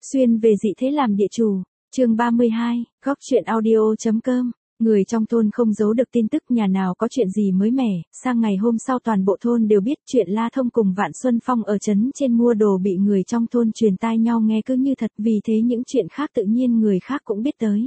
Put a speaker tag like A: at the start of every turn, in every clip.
A: Xuyên về dị thế làm địa chủ, chương 32, góc truyện audio.com. Người trong thôn không giấu được tin tức nhà nào có chuyện gì mới mẻ, sang ngày hôm sau toàn bộ thôn đều biết chuyện La Thông cùng Vạn Xuân Phong ở trấn trên mua đồ bị người trong thôn truyền tai nhau nghe cứ như thật, vì thế những chuyện khác tự nhiên người khác cũng biết tới.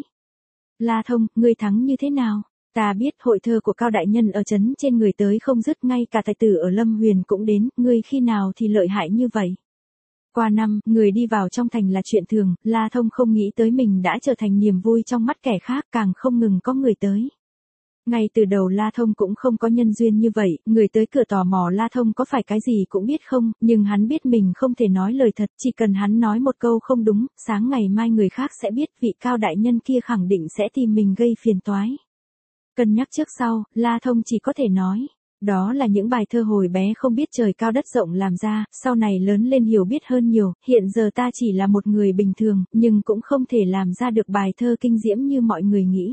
A: La Thông, ngươi thắng như thế nào? Ta biết hội thơ của Cao Đại Nhân ở trấn trên người tới không dứt, ngay cả tài tử ở Lâm Huyền cũng đến, ngươi khi nào thì lợi hại như vậy? Qua năm, người đi vào trong thành là chuyện thường, La Thông không nghĩ tới mình đã trở thành niềm vui trong mắt kẻ khác, càng không ngừng có người tới. Ngay từ đầu La Thông cũng không có nhân duyên như vậy, người tới cửa tò mò La Thông có phải cái gì cũng biết không, nhưng hắn biết mình không thể nói lời thật, chỉ cần hắn nói một câu không đúng, sáng ngày mai người khác sẽ biết vị Cao Đại Nhân kia khẳng định sẽ tìm mình gây phiền toái. Cân nhắc trước sau, La Thông chỉ có thể nói. Đó là những bài thơ hồi bé không biết trời cao đất rộng làm ra, sau này lớn lên hiểu biết hơn nhiều, hiện giờ ta chỉ là một người bình thường, nhưng cũng không thể làm ra được bài thơ kinh diễm như mọi người nghĩ.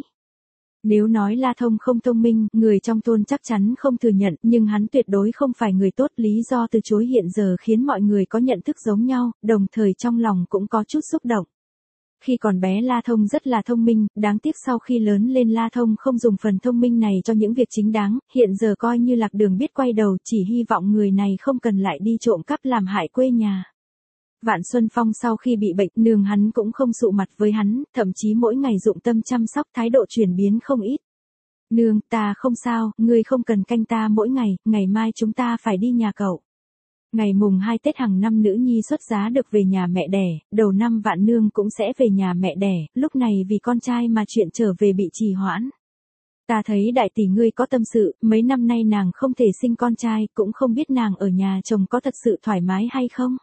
A: Nếu nói La Thông không thông minh, người trong thôn chắc chắn không thừa nhận, nhưng hắn tuyệt đối không phải người tốt, lý do từ chối hiện giờ khiến mọi người có nhận thức giống nhau, đồng thời trong lòng cũng có chút xúc động. Khi còn bé La Thông rất là thông minh, đáng tiếc sau khi lớn lên La Thông không dùng phần thông minh này cho những việc chính đáng, hiện giờ coi như lạc đường biết quay đầu, chỉ hy vọng người này không cần lại đi trộm cắp làm hại quê nhà. Vạn Xuân Phong sau khi bị bệnh, nương hắn cũng không sụ mặt với hắn, thậm chí mỗi ngày dụng tâm chăm sóc, thái độ chuyển biến không ít. Nương, ta không sao, ngươi không cần canh ta mỗi ngày, ngày mai chúng ta phải đi nhà cậu. Ngày mùng 2 Tết hàng năm nữ nhi xuất giá được về nhà mẹ đẻ, đầu năm Vạn nương cũng sẽ về nhà mẹ đẻ, lúc này vì con trai mà chuyện trở về bị trì hoãn. Ta thấy đại tỷ ngươi có tâm sự, mấy năm nay nàng không thể sinh con trai, cũng không biết nàng ở nhà chồng có thật sự thoải mái hay không.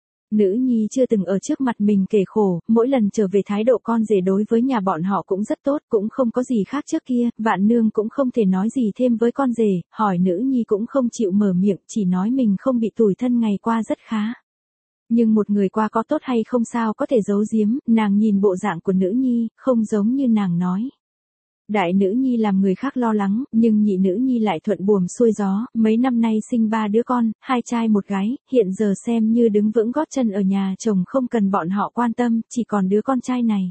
A: Nữ nhi chưa từng ở trước mặt mình kể khổ, mỗi lần trở về thái độ con rể đối với nhà bọn họ cũng rất tốt, cũng không có gì khác trước kia, Vạn nương cũng không thể nói gì thêm với con rể, hỏi nữ nhi cũng không chịu mở miệng, chỉ nói mình không bị tủi thân ngày qua rất khá. Nhưng một người qua có tốt hay không sao có thể giấu giếm, nàng nhìn bộ dạng của nữ nhi, không giống như nàng nói. Đại nữ nhi làm người khác lo lắng, nhưng nhị nữ nhi lại thuận buồm xuôi gió, mấy năm nay sinh 3 đứa con, 2 trai 1 gái, hiện giờ xem như đứng vững gót chân ở nhà chồng không cần bọn họ quan tâm, chỉ còn đứa con trai này.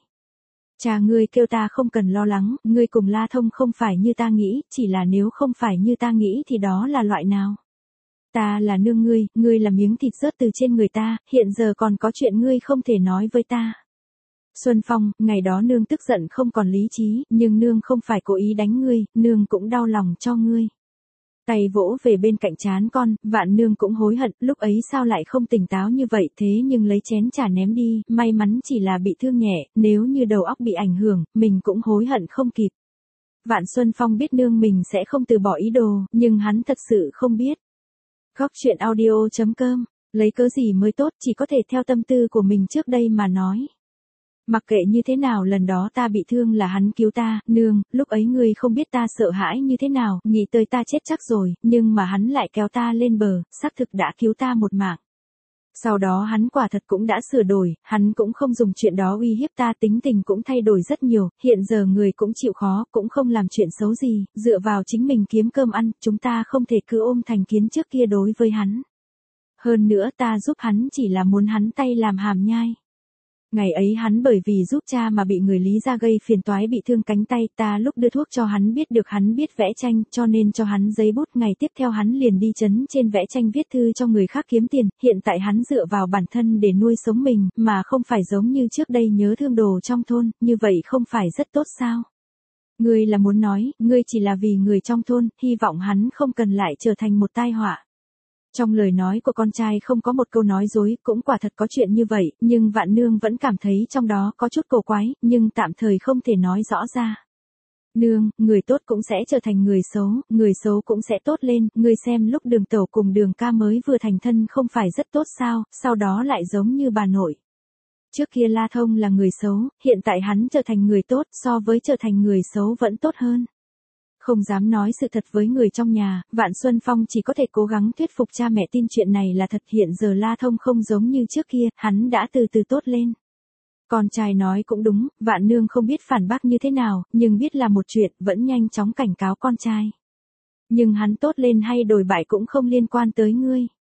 A: Cha ngươi kêu ta không cần lo lắng, ngươi cùng La Thông không phải như ta nghĩ, chỉ là nếu không phải như ta nghĩ thì đó là loại nào? Ta là nương ngươi là miếng thịt rớt từ trên người ta, hiện giờ còn có chuyện ngươi không thể nói với ta. Xuân Phong, ngày đó nương tức giận không còn lý trí, nhưng nương không phải cố ý đánh ngươi, nương cũng đau lòng cho ngươi. Tay vỗ về bên cạnh trán con, Vạn nương cũng hối hận, lúc ấy sao lại không tỉnh táo như vậy, thế nhưng lấy chén trà ném đi, may mắn chỉ là bị thương nhẹ, nếu như đầu óc bị ảnh hưởng, mình cũng hối hận không kịp. Vạn Xuân Phong biết nương mình sẽ không từ bỏ ý đồ, nhưng hắn thật sự không biết. Góc truyện audio.com, lấy cớ gì mới tốt, chỉ có thể theo tâm tư của mình trước đây mà nói. Mặc kệ như thế nào lần đó ta bị thương là hắn cứu ta, nương, lúc ấy ngươi không biết ta sợ hãi như thế nào, nghĩ tới ta chết chắc rồi, nhưng mà hắn lại kéo ta lên bờ, xác thực đã cứu ta một mạng. Sau đó hắn quả thật cũng đã sửa đổi, hắn cũng không dùng chuyện đó uy hiếp ta, tính tình cũng thay đổi rất nhiều, hiện giờ người cũng chịu khó, cũng không làm chuyện xấu gì, dựa vào chính mình kiếm cơm ăn, chúng ta không thể cứ ôm thành kiến trước kia đối với hắn. Hơn nữa ta giúp hắn chỉ là muốn hắn tay làm hàm nhai. Ngày ấy hắn bởi vì giúp cha mà bị người Lý gia gây phiền toái bị thương cánh tay, ta lúc đưa thuốc cho hắn biết được hắn biết vẽ tranh, cho nên cho hắn giấy bút, ngày tiếp theo hắn liền đi trấn trên vẽ tranh viết thư cho người khác kiếm tiền, hiện tại hắn dựa vào bản thân để nuôi sống mình, mà không phải giống như trước đây nhớ thương đồ trong thôn, như vậy không phải rất tốt sao? Ngươi là muốn nói, ngươi chỉ là vì người trong thôn, hy vọng hắn không cần lại trở thành một tai họa. Trong lời nói của con trai không có một câu nói dối, cũng quả thật có chuyện như vậy, nhưng Vạn nương vẫn cảm thấy trong đó có chút cổ quái, nhưng tạm thời không thể nói rõ ra. Nương, người tốt cũng sẽ trở thành người xấu cũng sẽ tốt lên, ngươi xem lúc Đường tẩu cùng Đường ca mới vừa thành thân không phải rất tốt sao, sau đó lại giống như bà nội. Trước kia La Thông là người xấu, hiện tại hắn trở thành người tốt, so với trở thành người xấu vẫn tốt hơn. Không dám nói sự thật với người trong nhà, Vạn Xuân Phong chỉ có thể cố gắng thuyết phục cha mẹ tin chuyện này là thật, hiện giờ La Thông không giống như trước kia, hắn đã từ từ tốt lên. Con trai nói cũng đúng, Vạn nương không biết phản bác như thế nào, nhưng biết là một chuyện, vẫn nhanh chóng cảnh cáo con trai. Nhưng hắn tốt lên hay đổi bại cũng không liên quan tới ngươi.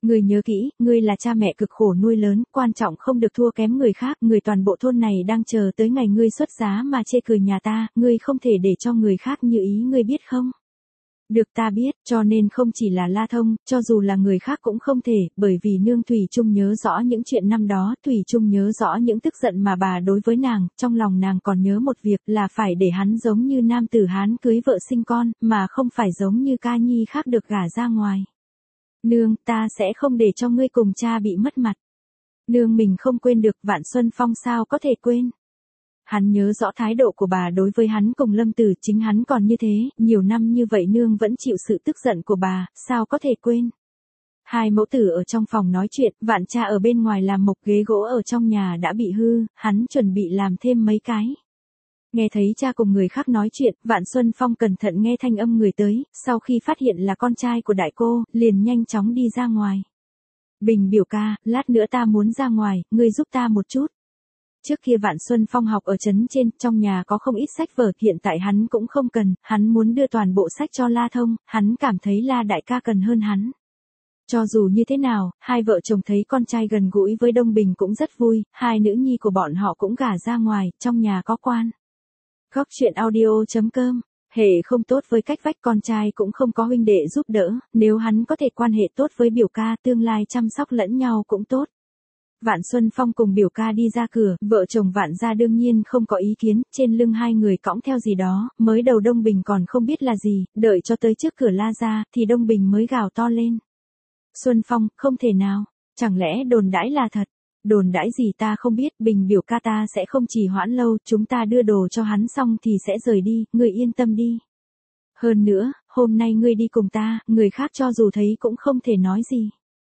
A: Ngươi nhớ kỹ, ngươi là cha mẹ cực khổ nuôi lớn, quan trọng không được thua kém người khác, người toàn bộ thôn này đang chờ tới ngày ngươi xuất giá mà chê cười nhà ta, ngươi không thể để cho người khác như ý ngươi biết không? Được ta biết, cho nên không chỉ là La Thông, cho dù là người khác cũng không thể, bởi vì nương Thủy Trung nhớ rõ những chuyện năm đó, Thủy Trung nhớ rõ những tức giận mà bà đối với nàng, trong lòng nàng còn nhớ một việc là phải để hắn giống như nam tử Hán cưới vợ sinh con, mà không phải giống như ca nhi khác được gả ra ngoài. Nương, ta sẽ không để cho ngươi cùng cha bị mất mặt. Nương mình không quên được, Vạn Xuân Phong sao có thể quên. Hắn nhớ rõ thái độ của bà đối với hắn cùng Lâm Tử, chính hắn còn như thế, nhiều năm như vậy nương vẫn chịu sự tức giận của bà, sao có thể quên. Hai mẫu tử ở trong phòng nói chuyện, Vạn cha ở bên ngoài làm mộc ghế gỗ ở trong nhà đã bị hư, hắn chuẩn bị làm thêm mấy cái. Nghe thấy cha cùng người khác nói chuyện, Vạn Xuân Phong cẩn thận nghe thanh âm người tới, sau khi phát hiện là con trai của đại cô, liền nhanh chóng đi ra ngoài. Bình biểu ca, lát nữa ta muốn ra ngoài, ngươi giúp ta một chút. Trước kia Vạn Xuân Phong học ở trấn trên, trong nhà có không ít sách vở, hiện tại hắn cũng không cần, hắn muốn đưa toàn bộ sách cho La Thông, hắn cảm thấy La đại ca cần hơn hắn. Cho dù như thế nào, hai vợ chồng thấy con trai gần gũi với Đông Bình cũng rất vui, hai nữ nhi của bọn họ cũng gả ra ngoài, trong nhà có quan. Góc chuyện audio.com, hệ không tốt với cách vách con trai cũng không có huynh đệ giúp đỡ, nếu hắn có thể quan hệ tốt với biểu ca tương lai chăm sóc lẫn nhau cũng tốt. Vạn Xuân Phong cùng biểu ca đi ra cửa, vợ chồng Vạn gia đương nhiên không có ý kiến, trên lưng hai người cõng theo gì đó, mới đầu Đông Bình còn không biết là gì, đợi cho tới trước cửa La gia, thì Đông Bình mới gào to lên. Xuân Phong, không thể nào, chẳng lẽ đồn đãi là thật? Đồn đãi gì ta không biết, Bình biểu ca ta sẽ không trì hoãn lâu, chúng ta đưa đồ cho hắn xong thì sẽ rời đi, ngươi yên tâm đi. Hơn nữa, hôm nay ngươi đi cùng ta, người khác cho dù thấy cũng không thể nói gì.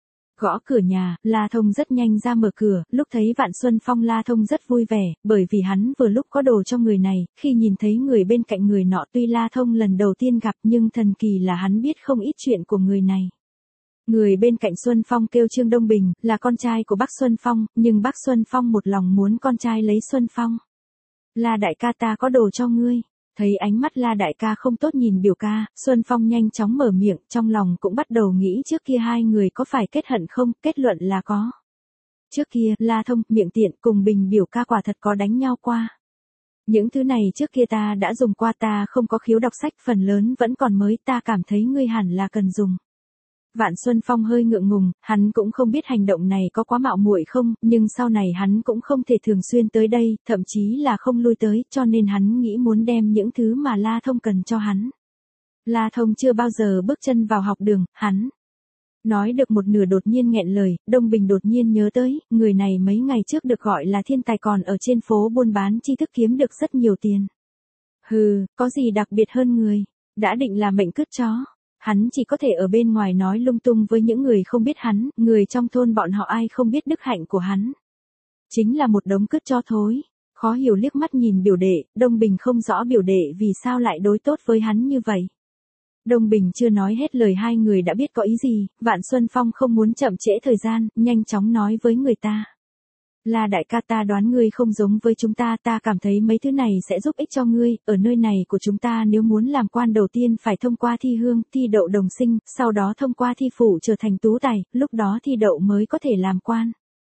A: Gõ cửa nhà, La Thông rất nhanh ra mở cửa, lúc thấy Vạn Xuân Phong La Thông rất vui vẻ, bởi vì hắn vừa lúc có đồ cho người này, khi nhìn thấy người bên cạnh người nọ tuy La Thông lần đầu tiên gặp nhưng thần kỳ là hắn biết không ít chuyện của người này. Người bên cạnh Xuân Phong kêu Trương Đông Bình, là con trai của bác Xuân Phong, nhưng bác Xuân Phong một lòng muốn con trai lấy Xuân Phong. La đại ca ta có đồ cho ngươi. Thấy ánh mắt La đại ca không tốt nhìn biểu ca, Xuân Phong nhanh chóng mở miệng, trong lòng cũng bắt đầu nghĩ trước kia hai người có phải kết hận không, kết luận là có. Trước kia, La Thông, miệng tiện cùng Bình biểu ca quả thật có đánh nhau qua. Những thứ này trước kia ta đã dùng qua, ta không có khiếu đọc sách, phần lớn vẫn còn mới, ta cảm thấy ngươi hẳn là cần dùng. Vạn Xuân Phong hơi ngượng ngùng, hắn cũng không biết hành động này có quá mạo muội không, nhưng sau này hắn cũng không thể thường xuyên tới đây, thậm chí là không lui tới, cho nên hắn nghĩ muốn đem những thứ mà La Thông cần cho hắn. La Thông chưa bao giờ bước chân vào học đường, hắn nói được một nửa đột nhiên nghẹn lời, Đông Bình đột nhiên nhớ tới, người này mấy ngày trước được gọi là thiên tài còn ở trên phố buôn bán tri thức kiếm được rất nhiều tiền. Hừ, có gì đặc biệt hơn người, đã định là mệnh cứt chó. Hắn chỉ có thể ở bên ngoài nói lung tung với những người không biết hắn, người trong thôn bọn họ ai không biết đức hạnh của hắn. Chính là một đống cứt cho thối. Khó hiểu liếc mắt nhìn biểu đệ, Đông Bình không rõ biểu đệ vì sao lại đối tốt với hắn như vậy. Đông Bình chưa nói hết lời hai người đã biết có ý gì, Vạn Xuân Phong không muốn chậm trễ thời gian, nhanh chóng nói với người ta. Là đại ca, ta đoán ngươi không giống với chúng ta, ta cảm thấy mấy thứ này sẽ giúp ích cho ngươi, ở nơi này của chúng ta nếu muốn làm quan đầu tiên phải thông qua thi hương, thi đậu đồng sinh, sau đó thông qua thi phủ trở thành tú tài, lúc đó thi đậu mới có thể làm quan.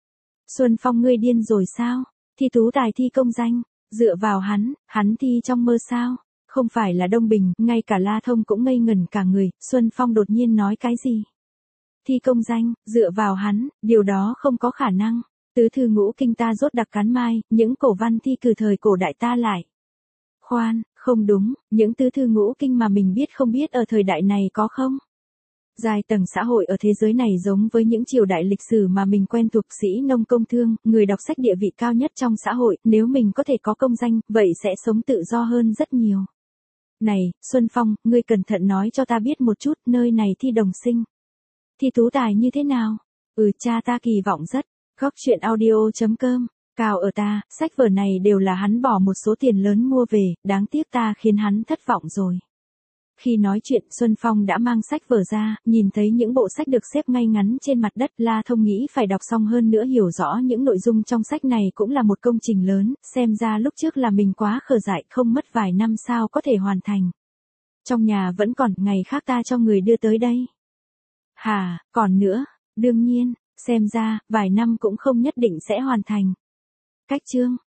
A: Xuân Phong, ngươi điên rồi sao? Thi tú tài thi công danh, dựa vào hắn thi trong mơ sao? Không phải là Đông Bình, ngay cả La Thông cũng ngây ngẩn cả người, Xuân Phong đột nhiên nói cái gì? Thi công danh, dựa vào hắn, điều đó không có khả năng. Tứ thư ngũ kinh ta rốt đặc cán mai, những cổ văn thi cử thời cổ đại ta lại. Khoan, không đúng, những tứ thư ngũ kinh mà mình biết không biết ở thời đại này có không? Giai tầng xã hội ở thế giới này giống với những triều đại lịch sử mà mình quen thuộc, sĩ nông công thương, người đọc sách địa vị cao nhất trong xã hội, nếu mình có thể có công danh, vậy sẽ sống tự do hơn rất nhiều. Này, Xuân Phong, ngươi cẩn thận nói cho ta biết một chút, nơi này thi đồng sinh. Thi tú tài như thế nào? Cha ta kỳ vọng rất. Góc chuyện audio.com, cao ở ta, sách vở này đều là hắn bỏ một số tiền lớn mua về, đáng tiếc ta khiến hắn thất vọng rồi. Khi nói chuyện, Xuân Phong đã mang sách vở ra, nhìn thấy những bộ sách được xếp ngay ngắn trên mặt đất, La Thông nghĩ phải đọc xong hơn nữa hiểu rõ những nội dung trong sách này cũng là một công trình lớn, xem ra lúc trước là mình quá khờ dại, không mất vài năm sao có thể hoàn thành. Trong nhà vẫn còn, ngày khác ta cho người đưa tới đây. Còn nữa. Đương nhiên, xem ra, vài năm cũng không nhất định sẽ hoàn thành. Cách chương